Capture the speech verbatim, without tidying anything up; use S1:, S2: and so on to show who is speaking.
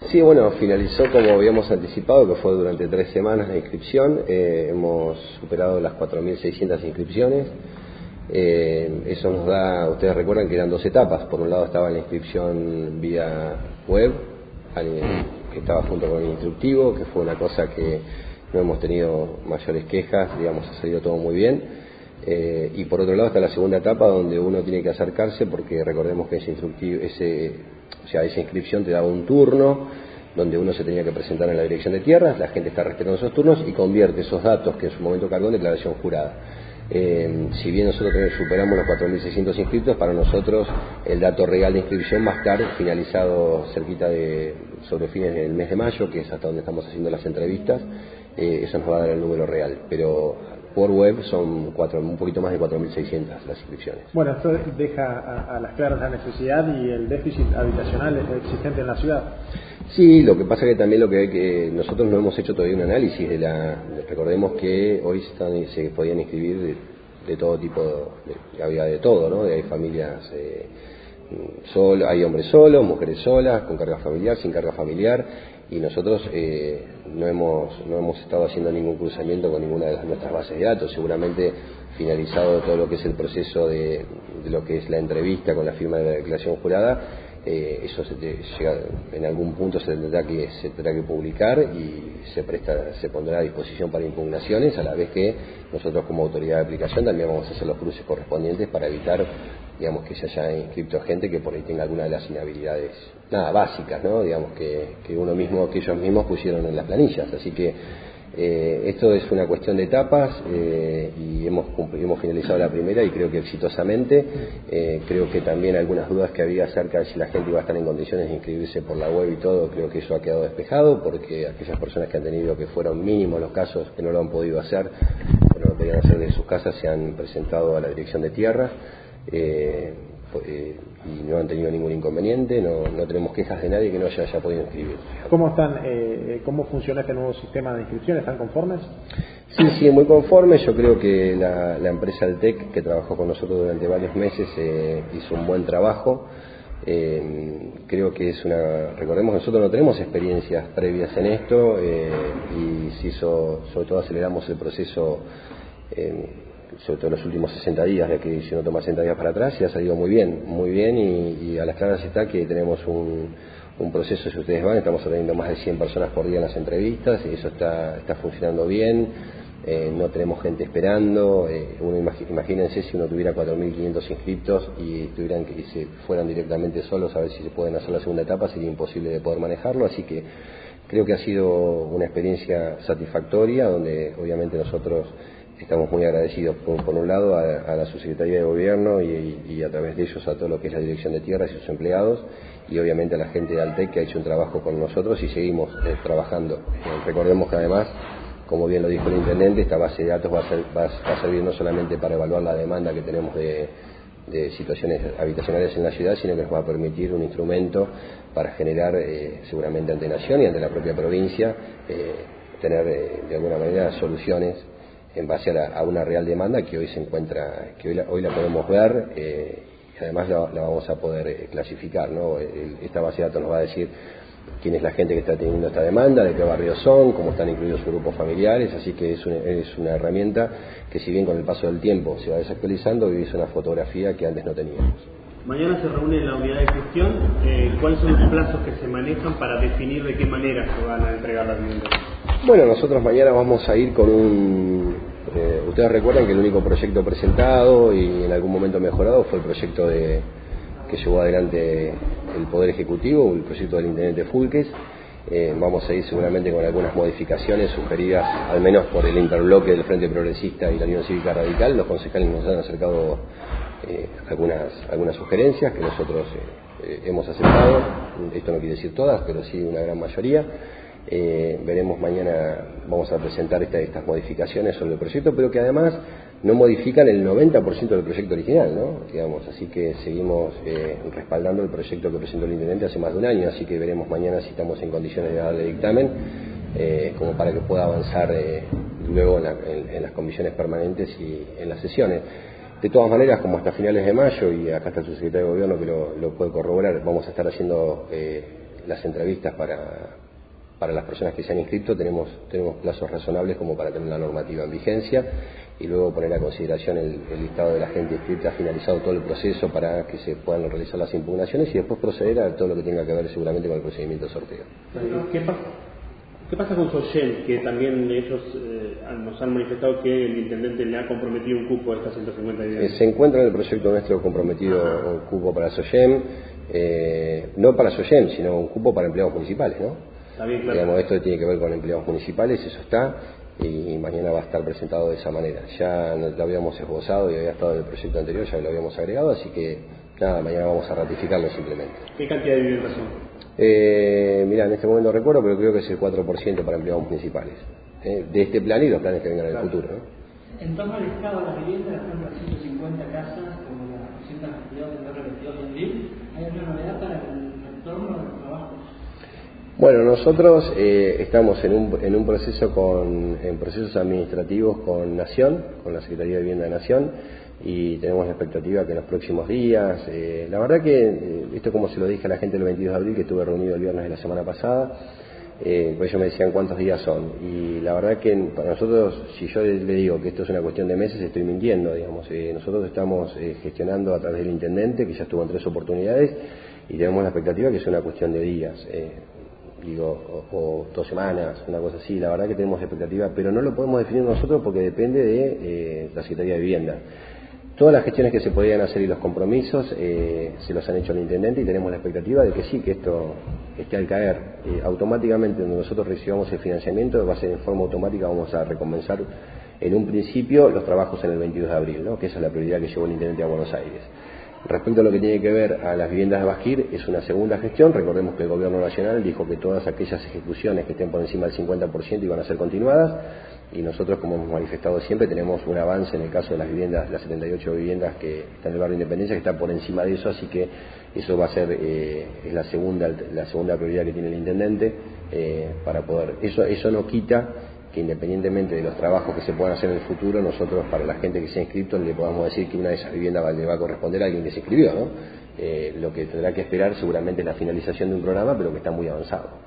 S1: Sí, bueno, finalizó como habíamos anticipado, que fue durante tres semanas de inscripción. Eh, hemos superado las cuatro mil seiscientas inscripciones. Eh, eso nos da, ustedes recuerdan que eran dos etapas. Por un lado estaba la inscripción vía web, que estaba junto con el instructivo, que fue una cosa que no hemos tenido mayores quejas, digamos, ha salido todo muy bien. Eh, y por otro lado está la segunda etapa, donde uno tiene que acercarse, porque recordemos que ese instructivo, ese, o sea, esa inscripción te daba un turno donde uno se tenía que presentar en la dirección de tierras, la gente está respetando esos turnos y convierte esos datos que en su momento cargó en declaración jurada. Eh, si bien nosotros superamos los cuatro mil seiscientos inscritos, para nosotros el dato real de inscripción va a estar finalizado cerquita de, sobre fines del mes de mayo, que es hasta donde estamos haciendo las entrevistas. Eh, eso nos va a dar el número real, pero por web son cuatro, un poquito más de cuatro mil seiscientas las inscripciones.
S2: Bueno, esto deja a, a las claras la necesidad y el déficit habitacional existente en la ciudad.
S1: Sí, lo que pasa que también lo que hay que nosotros no hemos hecho todavía un análisis de la, recordemos que hoy están, se podían inscribir de, de todo tipo, de, había de todo, ¿no? Hay familias, eh, solo, hay hombres solos, mujeres solas, con carga familiar, sin carga familiar, y nosotros eh, no hemos no hemos estado haciendo ningún cruzamiento con ninguna de las, nuestras bases de datos. Seguramente finalizado todo lo que es el proceso de, de lo que es la entrevista con la firma de la declaración jurada, Eh, eso se te llega, en algún punto se tendrá que se tendrá que publicar y se presta se pondrá a disposición para impugnaciones, a la vez que nosotros como autoridad de aplicación también vamos a hacer los cruces correspondientes para evitar, digamos, que se haya inscrito gente que por ahí tenga alguna de las inhabilidades nada básicas, ¿no? Digamos que, que uno mismo que ellos mismos pusieron en las planillas. Así que Eh, esto es una cuestión de etapas eh, y hemos, hemos finalizado la primera y creo que exitosamente. Eh, creo que también algunas dudas que había acerca de si la gente iba a estar en condiciones de inscribirse por la web y todo, creo que eso ha quedado despejado, porque aquellas personas que han tenido, que fueron mínimos los casos que no lo han podido hacer, que no lo podían hacer de sus casas, se han presentado a la dirección de tierra. Eh, y no han tenido ningún inconveniente, no, no tenemos quejas de nadie que no haya, haya podido inscribir.
S2: ¿Cómo están, eh, cómo funciona este nuevo sistema de inscripción? ¿Están conformes?
S1: Sí, sí, muy conformes. Yo creo que la, la empresa Altec, que trabajó con nosotros durante varios meses, eh, hizo un buen trabajo. Eh, creo que es una, recordemos que nosotros no tenemos experiencias previas en esto, eh, y se hizo, sobre todo aceleramos el proceso, eh, sobre todo en los últimos sesenta días, de que si uno toma sesenta días para atrás, y ha salido muy bien, muy bien, y, y a las claras está que tenemos un, un proceso, si ustedes van, estamos atendiendo más de cien personas por día en las entrevistas, y eso está, está funcionando bien. Eh, no tenemos gente esperando. Eh, uno imag- imagínense si uno tuviera cuatro mil quinientos inscriptos y tuvieran que y se fueran directamente solos a ver si se pueden hacer la segunda etapa, sería imposible de poder manejarlo. Así que creo que ha sido una experiencia satisfactoria, donde obviamente nosotros estamos muy agradecidos por, por un lado a, a la subsecretaría de Gobierno y, y a través de ellos a todo lo que es la Dirección de Tierras y sus empleados, y obviamente a la gente de Altec, que ha hecho un trabajo con nosotros y seguimos eh, trabajando. Eh, recordemos que además, como bien lo dijo el intendente, esta base de datos va a, ser, va a servir no solamente para evaluar la demanda que tenemos de, de situaciones habitacionales en la ciudad, sino que nos va a permitir un instrumento para generar, eh, seguramente ante Nación y ante la propia provincia, eh, tener eh, de alguna manera soluciones en base a, la, a una real demanda que hoy se encuentra, que hoy la, hoy la podemos ver, eh, y además la, la vamos a poder eh, clasificar, ¿no? El, esta base de datos nos va a decir quién es la gente que está teniendo esta demanda, de qué barrios son, cómo están incluidos sus grupos familiares, así que es una, es una herramienta que, si bien con el paso del tiempo se va desactualizando, hoy es una fotografía que antes no teníamos.
S3: Mañana se reúne la unidad de gestión. Eh, ¿Cuáles son los plazos que se manejan para definir de qué manera se van a entregar las viviendas?
S1: Bueno, nosotros mañana vamos a ir con un... Eh, ustedes recuerdan que el único proyecto presentado y en algún momento mejorado fue el proyecto de que llevó adelante el Poder Ejecutivo, el proyecto del intendente Fulques. Eh, vamos a ir seguramente con algunas modificaciones sugeridas, al menos por el interbloque del Frente Progresista y la Unión Cívica Radical. Los concejales nos han acercado eh, algunas, algunas sugerencias que nosotros eh, hemos aceptado. Esto no quiere decir todas, pero sí una gran mayoría. Eh, veremos mañana, vamos a presentar esta, estas modificaciones sobre el proyecto, pero que además no modifican el noventa por ciento del proyecto original, ¿no? Digamos, así que seguimos eh, respaldando el proyecto que presentó el intendente hace más de un año, así que veremos mañana si estamos en condiciones de darle dictamen, eh, como para que pueda avanzar eh, luego en, la, en, en las comisiones permanentes y en las sesiones. De todas maneras, como hasta finales de mayo, y acá está el subsecretario de Gobierno que lo, lo puede corroborar, vamos a estar haciendo eh, las entrevistas para, para las personas que se han inscrito, tenemos, tenemos plazos razonables como para tener la normativa en vigencia y luego poner a consideración el, el listado de la gente inscrita, finalizado todo el proceso para que se puedan realizar las impugnaciones y después proceder a todo lo que tenga que ver seguramente con el procedimiento de sorteo.
S3: ¿Qué pasa, qué pasa con SOGEM? Que también ellos eh, nos han manifestado que el intendente le ha comprometido un cupo a estas ciento cincuenta viviendas.
S1: Eh, se encuentra en el proyecto nuestro comprometido ah. un cupo para SOGEM, eh, no para SOGEM, sino un cupo para empleados municipales, ¿no?
S3: Está bien, claro.
S1: Digamos, esto tiene que ver con empleados municipales, eso está, y mañana va a estar presentado de esa manera. Ya lo habíamos esbozado y había estado en el proyecto anterior, ya lo habíamos agregado, así que nada, mañana vamos a ratificarlo simplemente.
S3: ¿Qué cantidad de viviendas son?
S1: Eh, mira, en este momento no recuerdo, pero creo que es el cuatro por ciento para empleados municipales. Eh, de este plan y los planes que vengan en el futuro, ¿no?
S4: En torno al estado de las viviendas, están las ciento cincuenta casas, como las doscientas veintidós del barrio veintidós de abril. ¿Hay alguna novedad para el retorno de los trabajos?
S1: Bueno, nosotros eh, estamos en un, en un proceso con, en procesos administrativos con Nación, con la Secretaría de Vivienda de Nación, y tenemos la expectativa que en los próximos días, eh, la verdad que, eh, esto como se lo dije a la gente el veintidós de abril, que estuve reunido el viernes de la semana pasada, eh, pues ellos me decían cuántos días son, y la verdad que para nosotros, si yo le digo que esto es una cuestión de meses, estoy mintiendo, digamos. Eh, nosotros estamos eh, gestionando a través del intendente, que ya estuvo en tres oportunidades, y tenemos la expectativa que es una cuestión de días. Eh, digo, o, o dos semanas, una cosa así, la verdad que tenemos expectativa, pero no lo podemos definir nosotros porque depende de eh, la Secretaría de Vivienda. Todas las gestiones que se podían hacer y los compromisos eh, se los han hecho el intendente y tenemos la expectativa de que sí, que esto esté al caer. Eh, automáticamente, cuando nosotros recibamos el financiamiento, va a ser en forma automática, vamos a recompensar en un principio los trabajos en el veintidós de abril, ¿no? Que esa es la prioridad que llevó el intendente a Buenos Aires. Respecto a lo que tiene que ver a las viviendas de Basquir, es una segunda gestión. Recordemos que el Gobierno Nacional dijo que todas aquellas ejecuciones que estén por encima del cincuenta por ciento iban a ser continuadas, y nosotros, como hemos manifestado siempre, tenemos un avance en el caso de las viviendas, las setenta y ocho viviendas que están en el barrio Independencia, que están por encima de eso, así que eso va a ser eh, es la segunda la segunda prioridad que tiene el intendente eh, para poder. Eso, eso no quita que independientemente de los trabajos que se puedan hacer en el futuro, nosotros para la gente que se ha inscrito le podamos decir que una de esas viviendas le va a corresponder a alguien que se inscribió, ¿no? Eh, lo que tendrá que esperar seguramente es la finalización de un programa, pero que está muy avanzado.